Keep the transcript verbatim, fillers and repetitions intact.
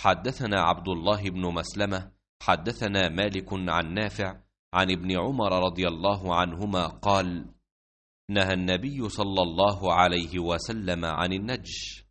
حدثنا عبد الله بن مسلمة حدثنا مالك عن نافع عن ابن عمر رضي الله عنهما قال: نهى النبي صلى الله عليه وسلم عن النجش.